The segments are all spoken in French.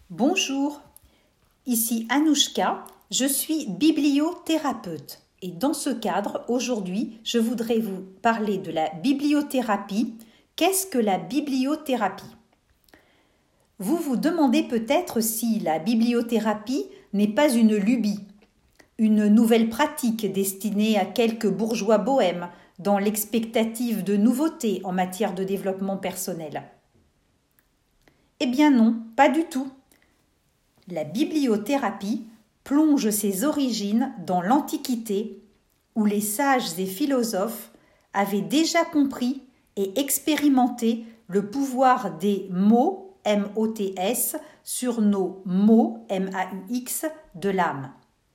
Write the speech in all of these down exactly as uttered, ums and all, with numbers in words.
Bonjour, ici Anouchka, je suis bibliothérapeute et dans ce cadre, aujourd'hui, je voudrais vous parler de la bibliothérapie. Qu'est-ce que la bibliothérapie ? Vous vous demandez peut-être si la bibliothérapie n'est pas une lubie, une nouvelle pratique destinée à quelques bourgeois bohèmes dans l'expectative de nouveautés en matière de développement personnel. Eh bien non, pas du tout. La bibliothérapie plonge ses origines dans l'Antiquité, où les sages et philosophes avaient déjà compris et expérimenté le pouvoir des mots, M O T S, sur nos mots, M A U X, de l'âme.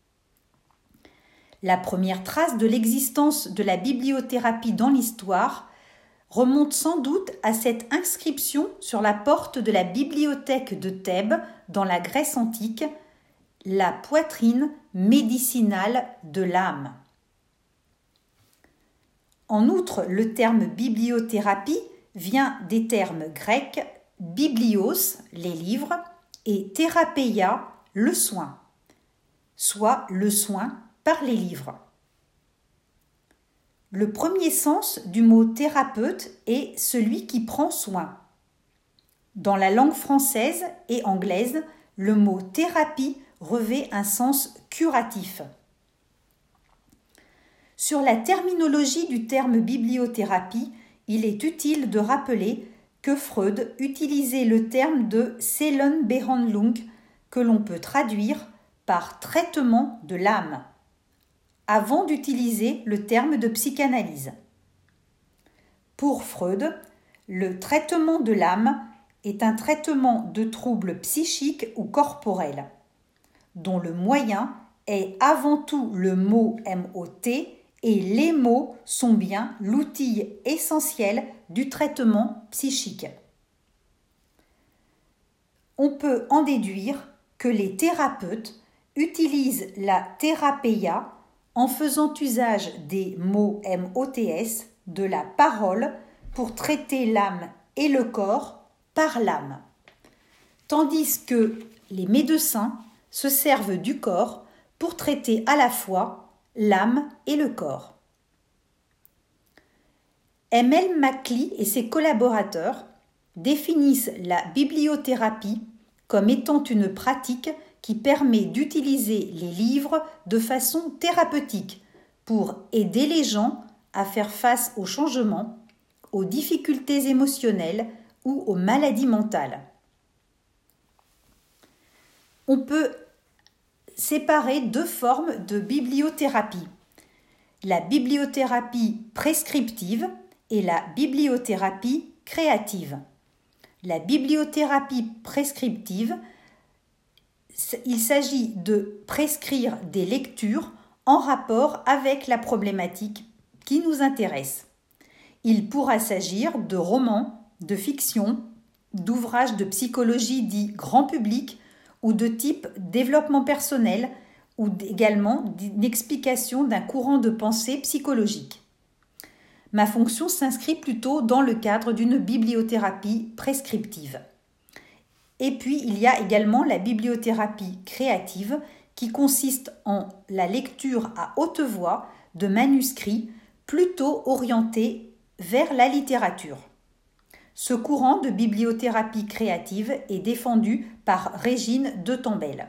La première trace de l'existence de la bibliothérapie dans l'histoire remonte sans doute à cette inscription sur la porte de la bibliothèque de Thèbes dans la Grèce antique, la poitrine médicinale de l'âme. En outre, le terme bibliothérapie vient des termes grecs biblios, les livres, et thérapeia, le soin, soit le soin par les livres. Le premier sens du mot thérapeute est celui qui prend soin. Dans la langue française et anglaise, le mot thérapie revêt un sens curatif. Sur la terminologie du terme bibliothérapie, il est utile de rappeler que Freud utilisait le terme de Seelenbehandlung que l'on peut traduire par traitement de l'âme, avant d'utiliser le terme de psychanalyse. Pour Freud, le traitement de l'âme est un traitement de troubles psychiques ou corporels, dont le moyen est avant tout le mot M O T et les mots sont bien l'outil essentiel du traitement psychique. On peut en déduire que les thérapeutes utilisent la thérapeia en faisant usage des mots M O T S, de la parole, pour traiter l'âme et le corps par l'âme, tandis que les médecins se servent du corps pour traiter à la fois l'âme et le corps. M L MacLeay et ses collaborateurs définissent la bibliothérapie comme étant une pratique qui permet d'utiliser les livres de façon thérapeutique pour aider les gens à faire face aux changements, aux difficultés émotionnelles ou aux maladies mentales. On peut séparer deux formes de bibliothérapie, la bibliothérapie prescriptive et la bibliothérapie créative. La bibliothérapie prescriptive, il s'agit de prescrire des lectures en rapport avec la problématique qui nous intéresse. Il pourra s'agir de romans, de fiction, d'ouvrages de psychologie dits grand public ou de type développement personnel ou également d'une explication d'un courant de pensée psychologique. Ma fonction s'inscrit plutôt dans le cadre d'une bibliothérapie prescriptive. Et puis, il y a également la bibliothérapie créative qui consiste en la lecture à haute voix de manuscrits plutôt orientés vers la littérature. Ce courant de bibliothérapie créative est défendu par Régine de Tombelle.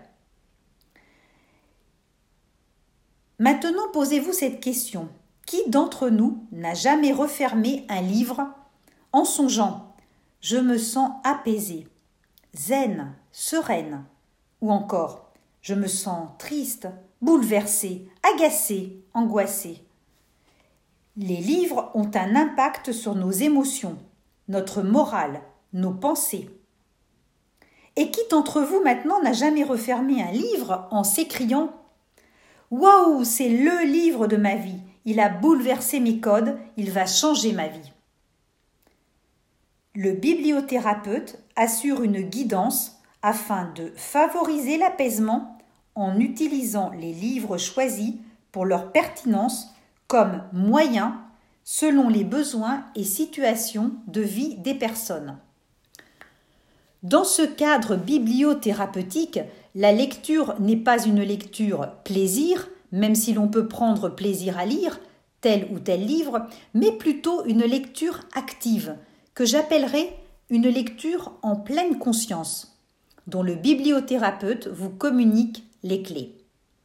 Maintenant, posez-vous cette question. Qui d'entre nous n'a jamais refermé un livre en songeant « Je me sens apaisée, zen, sereine » ou encore « Je me sens triste, bouleversée, agacée, angoissée ». Les livres ont un impact sur nos émotions, notre morale, nos pensées. Et qui d'entre vous maintenant n'a jamais refermé un livre en s'écriant « Waouh, c'est le livre de ma vie, il a bouleversé mes codes, il va changer ma vie ». Le bibliothérapeute assure une guidance afin de favoriser l'apaisement en utilisant les livres choisis pour leur pertinence comme moyen selon les besoins et situations de vie des personnes. Dans ce cadre bibliothérapeutique, la lecture n'est pas une lecture plaisir, même si l'on peut prendre plaisir à lire tel ou tel livre, mais plutôt une lecture active, que j'appellerais une lecture en pleine conscience, dont le bibliothérapeute vous communique les clés.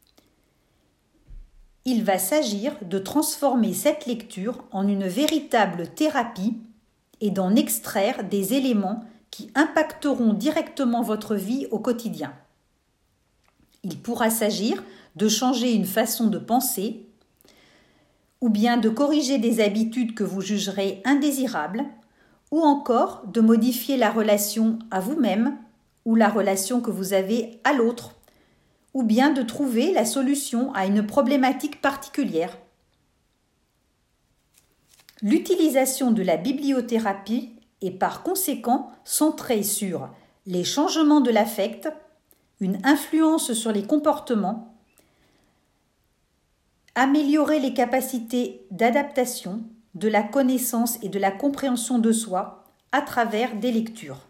Il va s'agir de transformer cette lecture en une véritable thérapie et d'en extraire des éléments qui impacteront directement votre vie au quotidien. Il pourra s'agir de changer une façon de penser ou bien de corriger des habitudes que vous jugerez indésirables ou encore de modifier la relation à vous-même ou la relation que vous avez à l'autre ou bien de trouver la solution à une problématique particulière. L'utilisation de la bibliothérapie est par conséquent centrée sur les changements de l'affect, une influence sur les comportements, améliorer les capacités d'adaptation, de la connaissance et de la compréhension de soi à travers des lectures.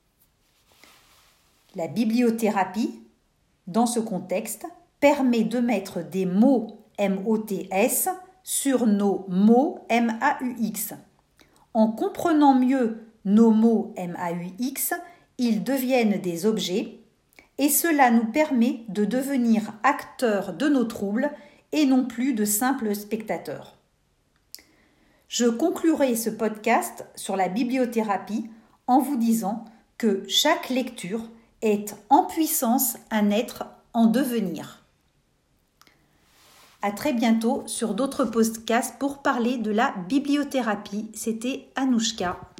La bibliothérapie, dans ce contexte, permet de mettre des mots M O T S sur nos mots M A U X. En comprenant mieux nos mots M A U X, ils deviennent des objets et cela nous permet de devenir acteurs de nos troubles et non plus de simples spectateurs. Je conclurai ce podcast sur la bibliothérapie en vous disant que chaque lecture est en puissance un être en devenir. À très bientôt sur d'autres podcasts pour parler de la bibliothérapie. C'était Anouchka.